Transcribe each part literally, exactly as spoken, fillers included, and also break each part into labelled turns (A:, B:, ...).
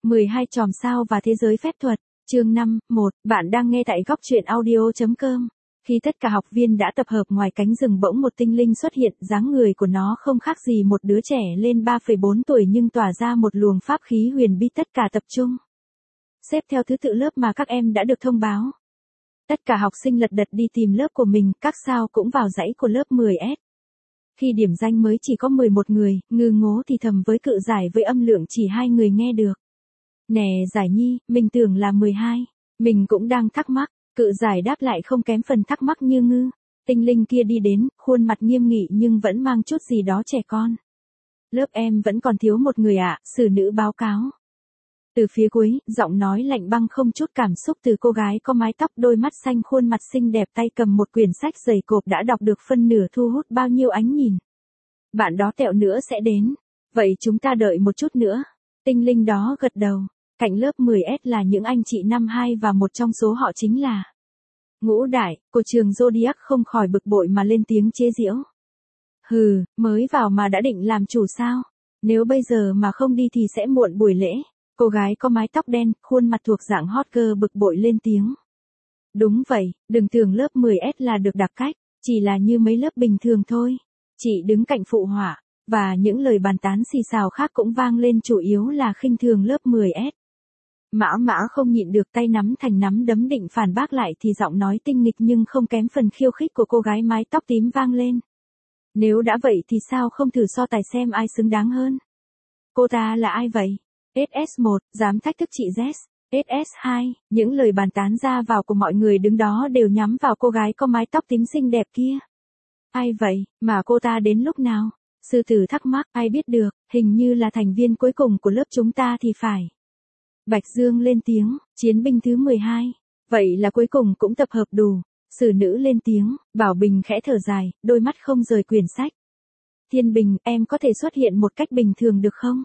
A: mười hai chòm sao và thế giới phép thuật, chương năm, một, bạn đang nghe tại góc truyện audio.com. Khi tất cả học viên đã tập hợp ngoài cánh rừng bỗng một tinh linh xuất hiện, dáng người của nó không khác gì một đứa trẻ lên ba phẩy bốn tuổi nhưng tỏa ra một luồng pháp khí huyền bí. Tất cả tập trung. Xếp theo thứ tự lớp mà các em đã được thông báo. Tất cả học sinh lật đật đi tìm lớp của mình, các sao cũng vào dãy của lớp mười S. Khi điểm danh mới chỉ có mười một người, Ngư Ngố thì thầm với Cự Giải với âm lượng chỉ hai người nghe được. Nè Giải Nhi, mình tưởng là mười hai. Mình cũng đang thắc mắc. Cự Giải đáp lại không kém phần thắc mắc như Ngư. Tinh linh kia đi đến, khuôn mặt nghiêm nghị nhưng vẫn mang chút gì đó trẻ con. Lớp em vẫn còn thiếu một người ạ, sử nữ báo cáo. Từ phía cuối, giọng nói lạnh băng không chút cảm xúc từ cô gái có mái tóc đôi mắt xanh khuôn mặt xinh đẹp tay cầm một quyển sách dày cộp đã đọc được phân nửa thu hút bao nhiêu ánh nhìn. Bạn đó tẹo nữa sẽ đến. Vậy chúng ta đợi một chút nữa. Tinh linh đó gật đầu. Cạnh lớp mười S là những anh chị năm hai và một trong số họ chính là Ngũ Đại, của trường Zodiac không khỏi bực bội mà lên tiếng chế giễu. Hừ, mới vào mà đã định làm chủ sao? Nếu bây giờ mà không đi thì sẽ muộn buổi lễ. Cô gái có mái tóc đen, khuôn mặt thuộc dạng hot girl bực bội lên tiếng. Đúng vậy, đừng tưởng lớp mười S là được đặc cách, chỉ là như mấy lớp bình thường thôi. Chị đứng cạnh phụ họa, và những lời bàn tán xì xào khác cũng vang lên chủ yếu là khinh thường lớp mười S. Mã Mã không nhịn được tay nắm thành nắm đấm định phản bác lại thì giọng nói tinh nghịch nhưng không kém phần khiêu khích của cô gái mái tóc tím vang lên. Nếu đã vậy thì sao không thử so tài xem ai xứng đáng hơn? Cô ta là ai vậy? ét ét một, dám thách thức chị Z. ét ét hai, những lời bàn tán ra vào của mọi người đứng đó đều nhắm vào cô gái có mái tóc tím xinh đẹp kia. Ai vậy, mà cô ta đến lúc nào? Sư tử thắc mắc, ai biết được, hình như là thành viên cuối cùng của lớp chúng ta thì phải. Bạch Dương lên tiếng, chiến binh thứ mười hai. Vậy là cuối cùng cũng tập hợp đủ. Sử nữ lên tiếng, Bảo Bình khẽ thở dài, đôi mắt không rời quyển sách. Thiên Bình, em có thể xuất hiện một cách bình thường được không?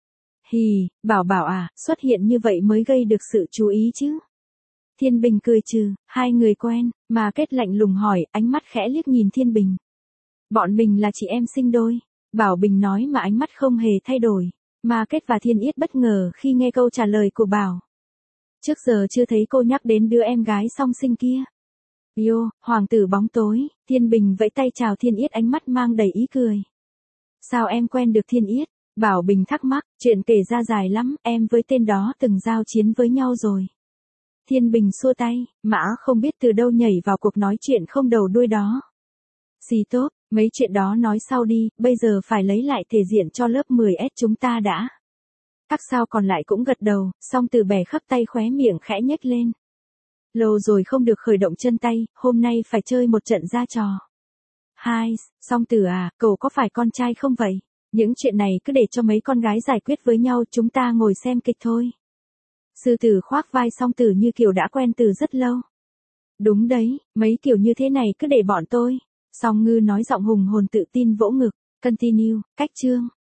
A: Hì, Bảo Bảo à, xuất hiện như vậy mới gây được sự chú ý chứ. Thiên Bình cười trừ, hai người quen, mà Kết lạnh lùng hỏi, ánh mắt khẽ liếc nhìn Thiên Bình. Bọn mình là chị em sinh đôi. Bảo Bình nói mà ánh mắt không hề thay đổi. Mà Kết và Thiên Yết bất ngờ khi nghe câu trả lời của Bảo. Trước giờ chưa thấy cô nhắc đến đứa em gái song sinh kia. Yo, hoàng tử bóng tối, Thiên Bình vẫy tay chào Thiên Yết ánh mắt mang đầy ý cười. Sao em quen được Thiên Yết? Bảo Bình thắc mắc, chuyện kể ra dài lắm, em với tên đó từng giao chiến với nhau rồi. Thiên Bình xua tay, Mã không biết từ đâu nhảy vào cuộc nói chuyện không đầu đuôi đó. Xì tốt, mấy chuyện đó nói sau đi, bây giờ phải lấy lại thể diện cho lớp mười S chúng ta đã. Các sao còn lại cũng gật đầu, song Từ bè khắp tay khóe miệng khẽ nhếch lên. Lâu rồi không được khởi động chân tay, hôm nay phải chơi một trận ra trò. Hai, song Từ à, cậu có phải con trai không vậy? Những chuyện này cứ để cho mấy con gái giải quyết với nhau, chúng ta ngồi xem kịch thôi. Sư Tử khoác vai song Tử như kiểu đã quen từ rất lâu. Đúng đấy, mấy kiểu như thế này cứ để bọn tôi. Song Ngư nói giọng hùng hồn tự tin vỗ ngực. Continue, cách chương.